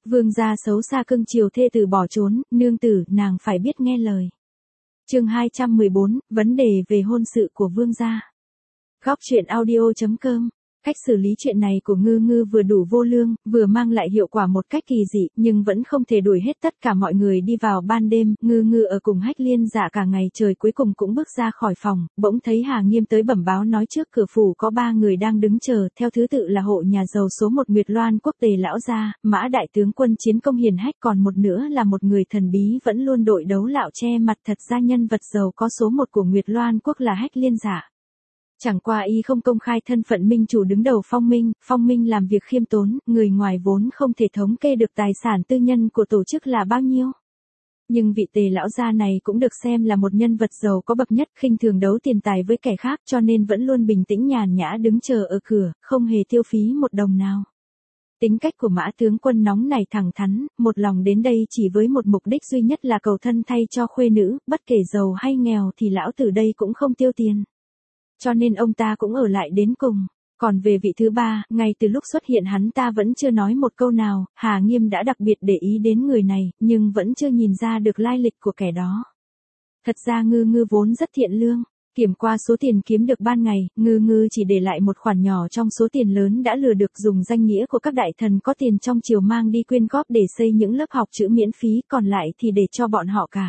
Vương gia xấu xa cưng chiều thê tử bỏ trốn, nương tử, nàng phải biết nghe lời. Chương 214, vấn đề về hôn sự của vương gia. Góc truyện audio.com. Cách xử lý chuyện này của Ngư Ngư vừa đủ vô lương, vừa mang lại hiệu quả một cách kỳ dị, nhưng vẫn không thể đuổi hết tất cả mọi người đi vào ban đêm. Ngư Ngư ở cùng Hách Liên Dạ cả ngày trời, cuối cùng cũng bước ra khỏi phòng, bỗng thấy Hà Nghiêm tới bẩm báo nói trước cửa phủ có 3 người đang đứng chờ, theo thứ tự là hộ nhà giàu số 1 Nguyệt Loan Quốc Tề lão gia, Mã đại tướng quân chiến công hiển hách, còn một nữa là một người thần bí vẫn luôn đội đấu lạo che mặt, thật ra nhân vật giàu có số 1 của Nguyệt Loan Quốc là Hách Liên Dạ. Chẳng qua y không công khai thân phận minh chủ đứng đầu Phong Minh làm việc khiêm tốn, người ngoài vốn không thể thống kê được tài sản tư nhân của tổ chức là bao nhiêu. Nhưng vị Tề lão gia này cũng được xem là một nhân vật giàu có bậc nhất, khinh thường đấu tiền tài với kẻ khác, cho nên vẫn luôn bình tĩnh nhàn nhã đứng chờ ở cửa, không hề tiêu phí một đồng nào. Tính cách của Mã tướng quân nóng này thẳng thắn, một lòng đến đây chỉ với một mục đích duy nhất là cầu thân thay cho khuê nữ, bất kể giàu hay nghèo thì lão tử đây cũng không tiêu tiền. Cho nên ông ta cũng ở lại đến cùng. Còn về vị thứ 3, ngay từ lúc xuất hiện hắn ta vẫn chưa nói một câu nào, Hà Nghiêm đã đặc biệt để ý đến người này, nhưng vẫn chưa nhìn ra được lai lịch của kẻ đó. Thật ra Ngư Ngư vốn rất thiện lương, kiểm qua số tiền kiếm được ban ngày, Ngư Ngư chỉ để lại một khoản nhỏ trong số tiền lớn đã lừa được, dùng danh nghĩa của các đại thần có tiền trong triều mang đi quyên góp để xây những lớp học chữ miễn phí, còn lại thì để cho bọn họ cả.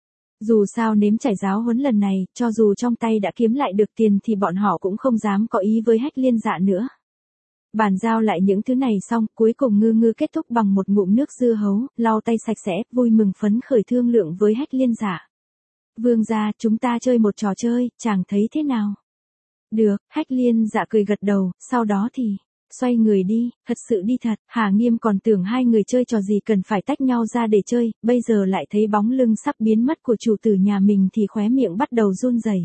Dù sao nếm trải giáo huấn lần này, cho dù trong tay đã kiếm lại được tiền thì bọn họ cũng không dám có ý với Hách Liên Dạ nữa. Bàn giao lại những thứ này xong, cuối cùng Ngư Ngư kết thúc bằng một ngụm nước dưa hấu, lau tay sạch sẽ, vui mừng phấn khởi thương lượng với Hách Liên Dạ. Vương gia, chúng ta chơi một trò chơi, chàng thấy thế nào? Được, Hách Liên Dạ cười gật đầu, sau đó thì xoay người đi, thật sự đi thật. Hà Nghiêm còn tưởng hai người chơi trò gì cần phải tách nhau ra để chơi, bây giờ lại thấy bóng lưng sắp biến mất của chủ tử nhà mình thì khóe miệng bắt đầu run rẩy.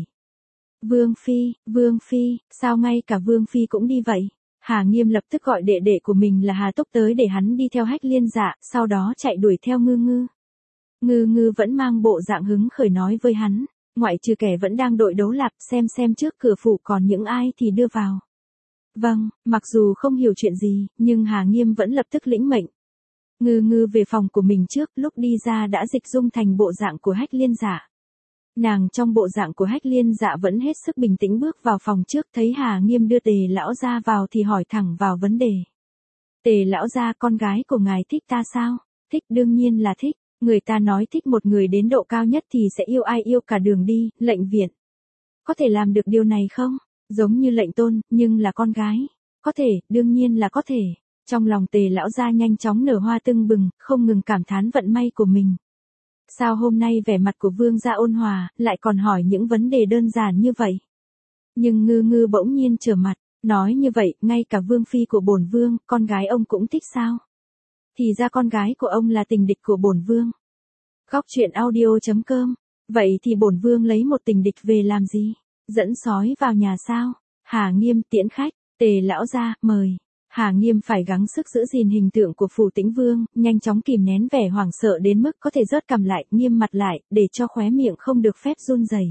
Vương Phi, sao ngay cả Vương Phi cũng đi vậy? Hà Nghiêm lập tức gọi đệ đệ của mình là Hà Túc tới để hắn đi theo Hách Liên Dạ, sau đó chạy đuổi theo Ngư Ngư. Ngư Ngư vẫn mang bộ dạng hứng khởi nói với hắn, ngoại trừ kẻ vẫn đang đội đấu lạp, xem trước cửa phủ còn những ai thì đưa vào. Vâng, mặc dù không hiểu chuyện gì, nhưng Hà Nghiêm vẫn lập tức lĩnh mệnh. Ngư Ngư về phòng của mình trước, lúc đi ra đã dịch dung thành bộ dạng của Hách Liên Dạ. Nàng trong bộ dạng của Hách Liên Dạ vẫn hết sức bình tĩnh bước vào phòng trước, thấy Hà Nghiêm đưa Tề lão gia vào thì hỏi thẳng vào vấn đề. Tề lão gia, con gái của ngài thích ta sao? Thích, đương nhiên là thích. Người ta nói thích một người đến độ cao nhất thì sẽ yêu ai yêu cả đường đi, lệnh viện. Có thể làm được điều này không? Giống như lệnh tôn, nhưng là con gái. Có thể, đương nhiên là có thể. Trong lòng Tề lão gia nhanh chóng nở hoa tưng bừng, không ngừng cảm thán vận may của mình. Sao hôm nay vẻ mặt của vương gia ôn hòa, lại còn hỏi những vấn đề đơn giản như vậy? Nhưng Ngư Ngư bỗng nhiên trở mặt, nói như vậy, ngay cả vương phi của bổn vương, con gái ông cũng thích sao? Thì ra con gái của ông là tình địch của bổn vương. Góc truyện audio.com. Vậy thì bổn vương lấy một tình địch về làm gì? Dẫn sói vào nhà sao? Hà Nghiêm tiễn khách, Tề lão gia, mời. Hà Nghiêm phải gắng sức giữ gìn hình tượng của phủ Tĩnh Vương, nhanh chóng kìm nén vẻ hoảng sợ đến mức có thể rớt cằm lại, nghiêm mặt lại, để cho khóe miệng không được phép run rẩy.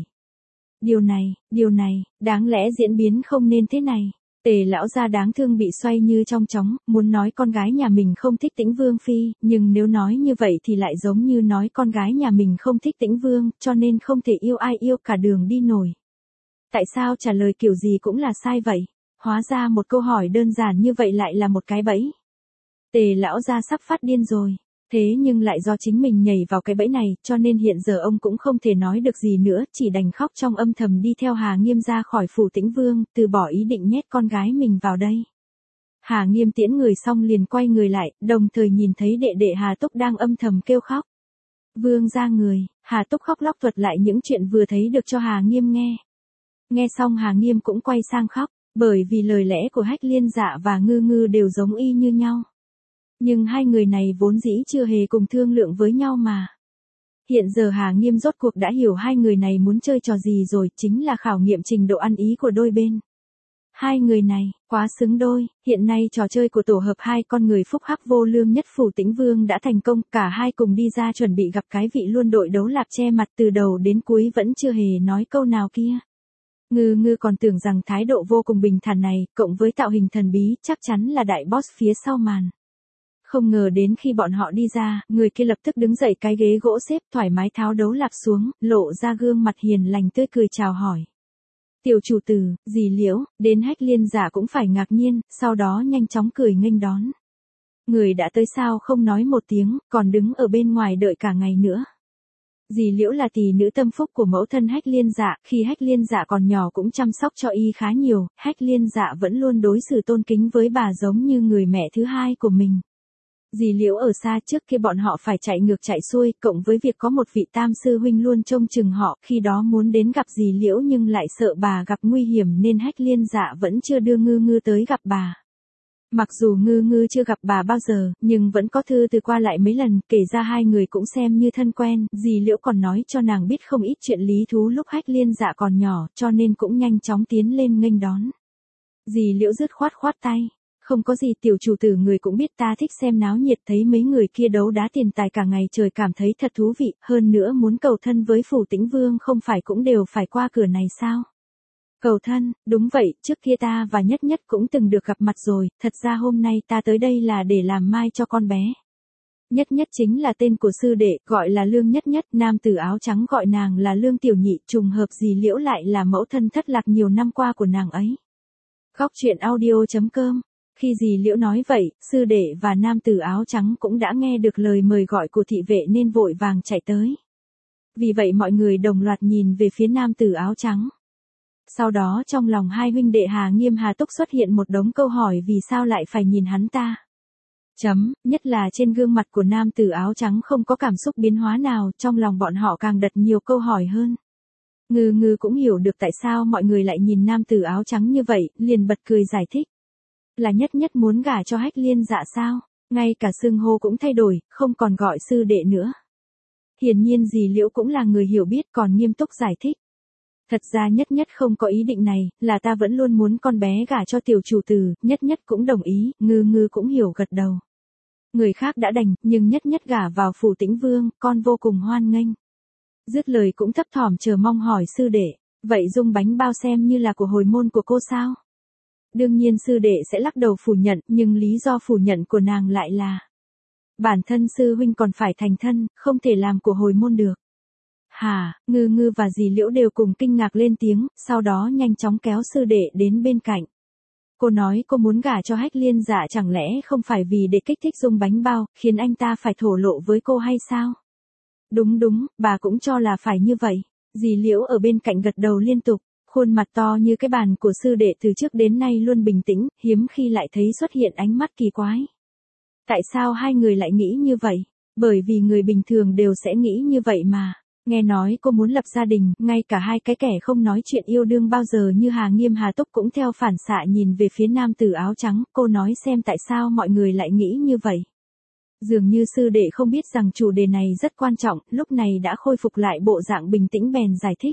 Điều này, đáng lẽ diễn biến không nên thế này. Tề lão gia đáng thương bị xoay như trong chóng, muốn nói con gái nhà mình không thích Tĩnh Vương phi, nhưng nếu nói như vậy thì lại giống như nói con gái nhà mình không thích Tĩnh Vương, cho nên không thể yêu ai yêu cả đường đi nổi. Tại sao trả lời kiểu gì cũng là sai vậy? Hóa ra một câu hỏi đơn giản như vậy lại là một cái bẫy. Tề lão gia sắp phát điên rồi. Thế nhưng lại do chính mình nhảy vào cái bẫy này, cho nên hiện giờ ông cũng không thể nói được gì nữa, chỉ đành khóc trong âm thầm đi theo Hà Nghiêm ra khỏi phủ Tĩnh Vương, từ bỏ ý định nhét con gái mình vào đây. Hà Nghiêm tiễn người xong liền quay người lại, đồng thời nhìn thấy đệ đệ Hà Túc đang âm thầm kêu khóc. Vương ra người, Hà Túc khóc lóc thuật lại những chuyện vừa thấy được cho Hà Nghiêm nghe. Nghe xong Hà Nghiêm cũng quay sang khóc, bởi vì lời lẽ của Hách Liên Dạ và Ngư Ngư đều giống y như nhau. Nhưng hai người này vốn dĩ chưa hề cùng thương lượng với nhau mà. Hiện giờ Hà Nghiêm rốt cuộc đã hiểu hai người này muốn chơi trò gì rồi, chính là khảo nghiệm trình độ ăn ý của đôi bên. Hai người này, quá xứng đôi, hiện nay trò chơi của tổ hợp hai con người phúc hắc vô lương nhất phủ Tĩnh Vương đã thành công, cả hai cùng đi ra chuẩn bị gặp cái vị luôn đội đấu lạp che mặt từ đầu đến cuối vẫn chưa hề nói câu nào kia. Ngư Ngư còn tưởng rằng thái độ vô cùng bình thản này, cộng với tạo hình thần bí, chắc chắn là đại boss phía sau màn. Không ngờ đến khi bọn họ đi ra, người kia lập tức đứng dậy cái ghế gỗ xếp thoải mái tháo đấu lạp xuống, lộ ra gương mặt hiền lành tươi cười chào hỏi. Tiểu chủ tử, dì Liễu, đến Hách Liên Dạ cũng phải ngạc nhiên, sau đó nhanh chóng cười nghênh đón. Người đã tới sao không nói một tiếng, còn đứng ở bên ngoài đợi cả ngày nữa. Dì Liễu là tỷ nữ tâm phúc của mẫu thân Hách Liên Dạ, khi Hách Liên Dạ còn nhỏ cũng chăm sóc cho y khá nhiều, Hách Liên Dạ vẫn luôn đối xử tôn kính với bà giống như người mẹ thứ hai của mình. Dì Liễu ở xa trước kia bọn họ phải chạy ngược chạy xuôi, cộng với việc có một vị tam sư huynh luôn trông chừng họ, khi đó muốn đến gặp dì Liễu nhưng lại sợ bà gặp nguy hiểm nên Hách Liên Dạ vẫn chưa đưa Ngư Ngư tới gặp bà. Mặc dù Ngư Ngư chưa gặp bà bao giờ, nhưng vẫn có thư từ qua lại mấy lần, kể ra hai người cũng xem như thân quen, dì Liễu còn nói cho nàng biết không ít chuyện lý thú lúc Hách Liên Dạ còn nhỏ, cho nên cũng nhanh chóng tiến lên nghênh đón. Dì Liễu dứt khoát khoát tay. Không có gì, tiểu chủ tử, người cũng biết ta thích xem náo nhiệt, thấy mấy người kia đấu đá tiền tài cả ngày trời cảm thấy thật thú vị, hơn nữa muốn cầu thân với Phủ Tĩnh Vương không phải cũng đều phải qua cửa này sao? Cầu thân, đúng vậy, trước kia ta và Nhất Nhất cũng từng được gặp mặt rồi, thật ra hôm nay ta tới đây là để làm mai cho con bé. Nhất Nhất chính là tên của sư đệ, gọi là Lương Nhất Nhất, nam tử áo trắng gọi nàng là Lương Tiểu Nhị, trùng hợp dì Liễu lại là mẫu thân thất lạc nhiều năm qua của nàng ấy. Góc truyện audio.com. Khi dì Liễu nói vậy, sư đệ và nam tử áo trắng cũng đã nghe được lời mời gọi của thị vệ nên vội vàng chạy tới. Vì vậy mọi người đồng loạt nhìn về phía nam tử áo trắng. Sau đó trong lòng hai huynh đệ Hà Nghiêm Hà Túc xuất hiện một đống câu hỏi vì sao lại phải nhìn hắn ta. Nhất là trên gương mặt của nam tử áo trắng không có cảm xúc biến hóa nào, trong lòng bọn họ càng đặt nhiều câu hỏi hơn. Ngư Ngư cũng hiểu được tại sao mọi người lại nhìn nam tử áo trắng như vậy, liền bật cười giải thích. Là Nhất Nhất muốn gả cho Hách Liên Dạ sao? Ngay cả xưng hô cũng thay đổi, không còn gọi sư đệ nữa. Hiển nhiên dì Liễu cũng là người hiểu biết còn nghiêm túc giải thích. Thật ra Nhất Nhất không có ý định này, là ta vẫn luôn muốn con bé gả cho tiểu chủ tử, Nhất Nhất cũng đồng ý, Ngư Ngư cũng hiểu gật đầu. Người khác đã đành, nhưng Nhất Nhất gả vào Phủ Tĩnh Vương, con vô cùng hoan nghênh. Dứt lời cũng thấp thỏm chờ mong hỏi sư đệ, vậy dung bánh bao xem như là của hồi môn của cô sao? Đương nhiên sư đệ sẽ lắc đầu phủ nhận, nhưng lý do phủ nhận của nàng lại là bản thân sư huynh còn phải thành thân, không thể làm của hồi môn được. Hả, Ngư Ngư và dì Liễu đều cùng kinh ngạc lên tiếng, sau đó nhanh chóng kéo sư đệ đến bên cạnh. Cô nói cô muốn gả cho Hách Liên Dạ chẳng lẽ không phải vì để kích thích dung bánh bao, khiến anh ta phải thổ lộ với cô hay sao? Đúng, bà cũng cho là phải như vậy. Dì Liễu ở bên cạnh gật đầu liên tục. Khuôn mặt to như cái bàn của sư đệ từ trước đến nay luôn bình tĩnh, hiếm khi lại thấy xuất hiện ánh mắt kỳ quái. Tại sao hai người lại nghĩ như vậy? Bởi vì người bình thường đều sẽ nghĩ như vậy mà. Nghe nói cô muốn lập gia đình, ngay cả hai cái kẻ không nói chuyện yêu đương bao giờ như Hà Nghiêm Hà Túc cũng theo phản xạ nhìn về phía nam tử áo trắng, cô nói xem tại sao mọi người lại nghĩ như vậy. Dường như sư đệ không biết rằng chủ đề này rất quan trọng, lúc này đã khôi phục lại bộ dạng bình tĩnh bèn giải thích.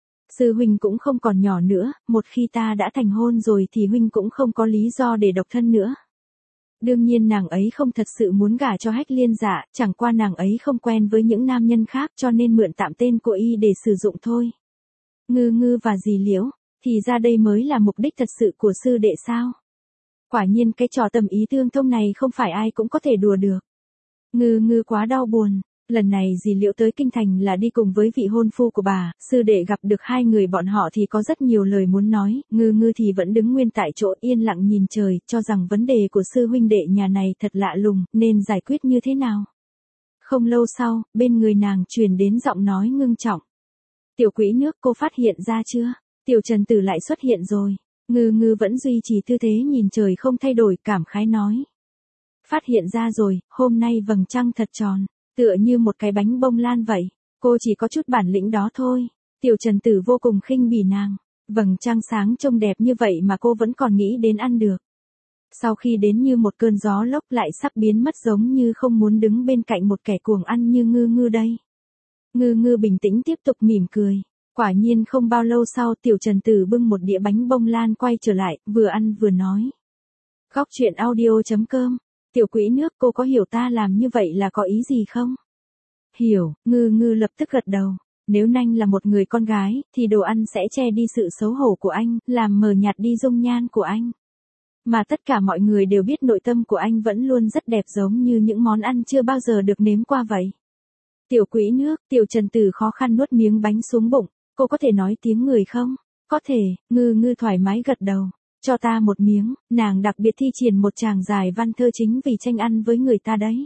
Sư huynh cũng không còn nhỏ nữa, một khi ta đã thành hôn rồi thì huynh cũng không có lý do để độc thân nữa. Đương nhiên nàng ấy không thật sự muốn gả cho Hách Liên Dạ, chẳng qua nàng ấy không quen với những nam nhân khác cho nên mượn tạm tên của y để sử dụng thôi. Ngư Ngư và dì Liễu, thì ra đây mới là mục đích thật sự của sư đệ sao? Quả nhiên cái trò tầm ý tương thông này không phải ai cũng có thể đùa được. Ngư Ngư quá đau buồn. Lần này dì Liễu tới kinh thành là đi cùng với vị hôn phu của bà, sư đệ gặp được hai người bọn họ thì có rất nhiều lời muốn nói, Ngư Ngư thì vẫn đứng nguyên tại chỗ yên lặng nhìn trời, cho rằng vấn đề của sư huynh đệ nhà này thật lạ lùng, nên giải quyết như thế nào. Không lâu sau, bên người nàng truyền đến giọng nói ngưng trọng. Tiểu quỹ nước, cô phát hiện ra chưa? Tiểu Trần Tử lại xuất hiện rồi. Ngư Ngư vẫn duy trì tư thế nhìn trời không thay đổi, cảm khái nói. Phát hiện ra rồi, hôm nay vầng trăng thật tròn. Tựa như một cái bánh bông lan vậy, cô chỉ có chút bản lĩnh đó thôi. Tiểu Trần Tử vô cùng khinh bỉ nàng, vầng trăng sáng trông đẹp như vậy mà cô vẫn còn nghĩ đến ăn được. Sau khi đến như một cơn gió lốc lại sắp biến mất giống như không muốn đứng bên cạnh một kẻ cuồng ăn như Ngư Ngư đây. Ngư Ngư bình tĩnh tiếp tục mỉm cười. Quả nhiên không bao lâu sau Tiểu Trần Tử bưng một đĩa bánh bông lan quay trở lại, vừa ăn vừa nói. Góc truyện audio.com. Tiểu quỹ nước, cô có hiểu ta làm như vậy là có ý gì không? Hiểu, Ngư Ngư lập tức gật đầu. Nếu Nanh là một người con gái, thì đồ ăn sẽ che đi sự xấu hổ của anh, làm mờ nhạt đi dung nhan của anh. Mà tất cả mọi người đều biết nội tâm của anh vẫn luôn rất đẹp giống như những món ăn chưa bao giờ được nếm qua vậy. Tiểu quỹ nước, Tiểu Trần Tử khó khăn nuốt miếng bánh xuống bụng, cô có thể nói tiếng người không? Có thể, Ngư Ngư thoải mái gật đầu. Cho ta một miếng, nàng đặc biệt thi triển một tràng dài văn thơ chính vì tranh ăn với người ta đấy.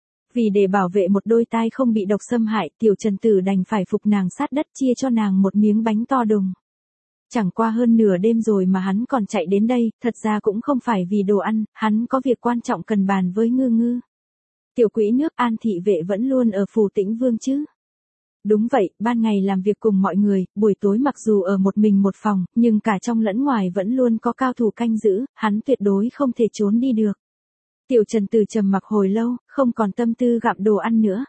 Vì để bảo vệ một đôi tai không bị độc xâm hại, Tiểu Trần Tử đành phải phục nàng sát đất chia cho nàng một miếng bánh to đùng. Chẳng qua hơn nửa đêm rồi mà hắn còn chạy đến đây, thật ra cũng không phải vì đồ ăn, hắn có việc quan trọng cần bàn với Ngư Ngư. Tiểu quỹ nước, An thị vệ vẫn luôn ở phủ Tĩnh Vương chứ? Đúng vậy, ban ngày làm việc cùng mọi người, buổi tối mặc dù ở một mình một phòng, nhưng cả trong lẫn ngoài vẫn luôn có cao thủ canh giữ, hắn tuyệt đối không thể trốn đi được. Tiểu Trần Tử trầm mặc hồi lâu, không còn tâm tư gặm đồ ăn nữa.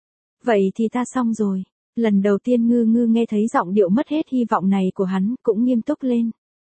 Vậy thì ta xong rồi. Lần đầu tiên Ngư Ngư nghe thấy giọng điệu mất hết hy vọng này của hắn, cũng nghiêm túc lên.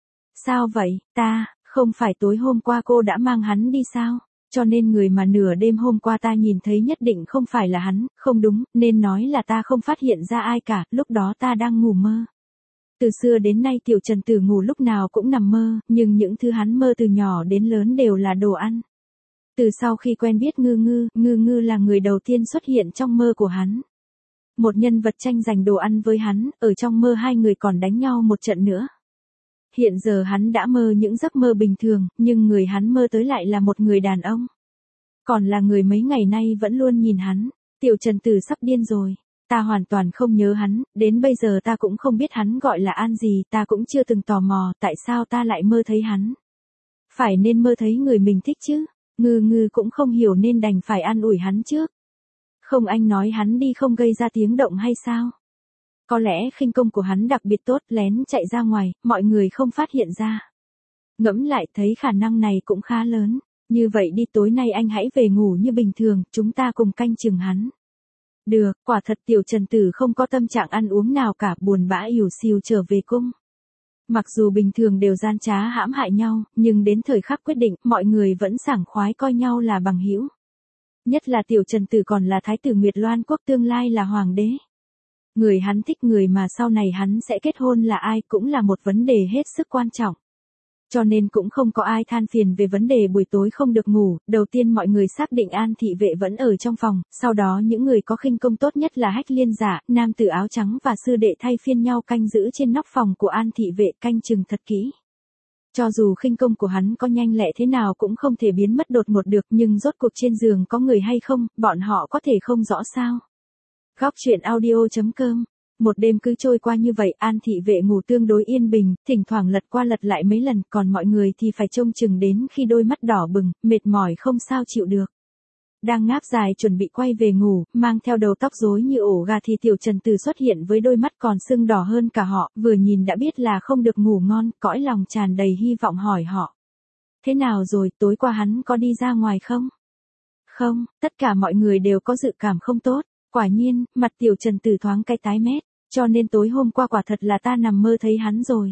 Sao vậy, không phải tối hôm qua cô đã mang hắn đi sao? Cho nên người mà nửa đêm hôm qua ta nhìn thấy nhất định không phải là hắn, không đúng, nên nói là ta không phát hiện ra ai cả, lúc đó ta đang ngủ mơ. Từ xưa đến nay Tiểu Trần Tử ngủ lúc nào cũng nằm mơ, nhưng những thứ hắn mơ từ nhỏ đến lớn đều là đồ ăn. Từ sau khi quen biết Ngư Ngư là người đầu tiên xuất hiện trong mơ của hắn. Một nhân vật tranh giành đồ ăn với hắn, ở trong mơ hai người còn đánh nhau một trận nữa. Hiện giờ hắn đã mơ những giấc mơ bình thường, nhưng người hắn mơ tới lại là một người đàn ông. Còn là người mấy ngày nay vẫn luôn nhìn hắn. Tiểu Trần Tử sắp điên rồi. Ta hoàn toàn không nhớ hắn, đến bây giờ ta cũng không biết hắn gọi là An gì, ta cũng chưa từng tò mò tại sao ta lại mơ thấy hắn. Phải nên mơ thấy người mình thích chứ. Ngư Ngư cũng không hiểu nên đành phải an ủi hắn trước. Không, anh nói hắn đi không gây ra tiếng động hay sao? Có lẽ khinh công của hắn đặc biệt tốt, lén chạy ra ngoài, mọi người không phát hiện ra. Ngẫm lại thấy khả năng này cũng khá lớn. Như vậy đi, tối nay anh hãy về ngủ như bình thường, chúng ta cùng canh chừng hắn. Được, quả thật Tiểu Trần Tử không có tâm trạng ăn uống nào cả, buồn bã ỉu xìu trở về cung. Mặc dù bình thường đều gian trá hãm hại nhau, nhưng đến thời khắc quyết định, mọi người vẫn sảng khoái coi nhau là bằng hữu. Nhất là Tiểu Trần Tử còn là Thái tử Nguyệt Loan quốc, tương lai là hoàng đế. Người hắn thích, người mà sau này hắn sẽ kết hôn là ai cũng là một vấn đề hết sức quan trọng. Cho nên cũng không có ai than phiền về vấn đề buổi tối không được ngủ, đầu tiên mọi người xác định An thị vệ vẫn ở trong phòng, sau đó những người có khinh công tốt nhất là Hách Liên Giả, nam tử áo trắng và sư đệ thay phiên nhau canh giữ trên nóc phòng của An thị vệ, canh chừng thật kỹ. Cho dù khinh công của hắn có nhanh lẹ thế nào cũng không thể biến mất đột ngột được, nhưng rốt cuộc trên giường có người hay không, bọn họ có thể không rõ sao. Góc truyện audio.com. Một đêm cứ trôi qua như vậy, An thị vệ ngủ tương đối yên bình, thỉnh thoảng lật qua lật lại mấy lần, còn mọi người thì phải trông chừng đến khi đôi mắt đỏ bừng, mệt mỏi không sao chịu được. Đang ngáp dài chuẩn bị quay về ngủ, mang theo đầu tóc rối như ổ gà thì Tiểu Trần Tử xuất hiện với đôi mắt còn sưng đỏ hơn cả họ, vừa nhìn đã biết là không được ngủ ngon, cõi lòng tràn đầy hy vọng hỏi họ. Thế nào rồi, tối qua hắn có đi ra ngoài không? Không, tất cả mọi người đều có dự cảm không tốt. Quả nhiên, mặt Tiểu Trần Tử thoáng cái tái mét, cho nên tối hôm qua quả thật là ta nằm mơ thấy hắn rồi.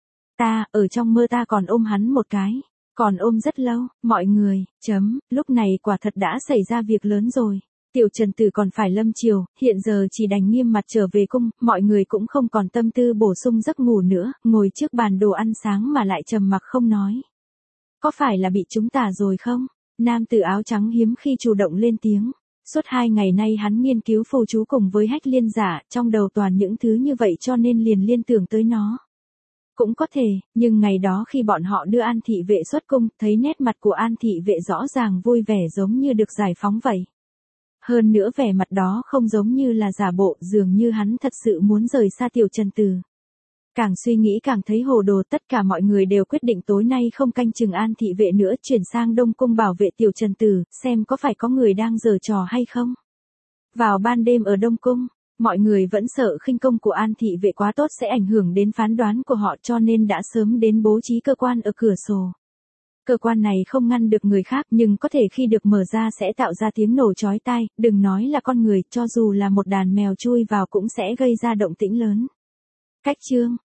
Ở trong mơ ta còn ôm hắn một cái, còn ôm rất lâu, mọi người, lúc này quả thật đã xảy ra việc lớn rồi. Tiểu Trần Tử còn phải lâm triều, hiện giờ chỉ đành nghiêm mặt trở về cung, mọi người cũng không còn tâm tư bổ sung giấc ngủ nữa, ngồi trước bàn đồ ăn sáng mà lại trầm mặc không nói. Có phải là bị chúng tả rồi không? Nam tử áo trắng hiếm khi chủ động lên tiếng. Suốt 2 ngày nay hắn nghiên cứu phù chú cùng với Hách Liên Giả, trong đầu toàn những thứ như vậy cho nên liền liên tưởng tới nó. Cũng có thể, nhưng ngày đó khi bọn họ đưa An thị vệ xuất cung, thấy nét mặt của An thị vệ rõ ràng vui vẻ giống như được giải phóng vậy. Hơn nữa vẻ mặt đó không giống như là giả bộ, dường như hắn thật sự muốn rời xa Tiểu Trần Tử. Càng suy nghĩ càng thấy hồ đồ, tất cả mọi người đều quyết định tối nay không canh chừng An thị vệ nữa, chuyển sang Đông cung bảo vệ Tiểu Trần Tử, xem có phải có người đang giở trò hay không. Vào ban đêm ở Đông cung, mọi người vẫn sợ khinh công của An thị vệ quá tốt sẽ ảnh hưởng đến phán đoán của họ, cho nên đã sớm đến bố trí cơ quan ở cửa sổ. Cơ quan này không ngăn được người khác, nhưng có thể khi được mở ra sẽ tạo ra tiếng nổ chói tai, đừng nói là con người, cho dù là một đàn mèo chui vào cũng sẽ gây ra động tĩnh lớn. Cách chương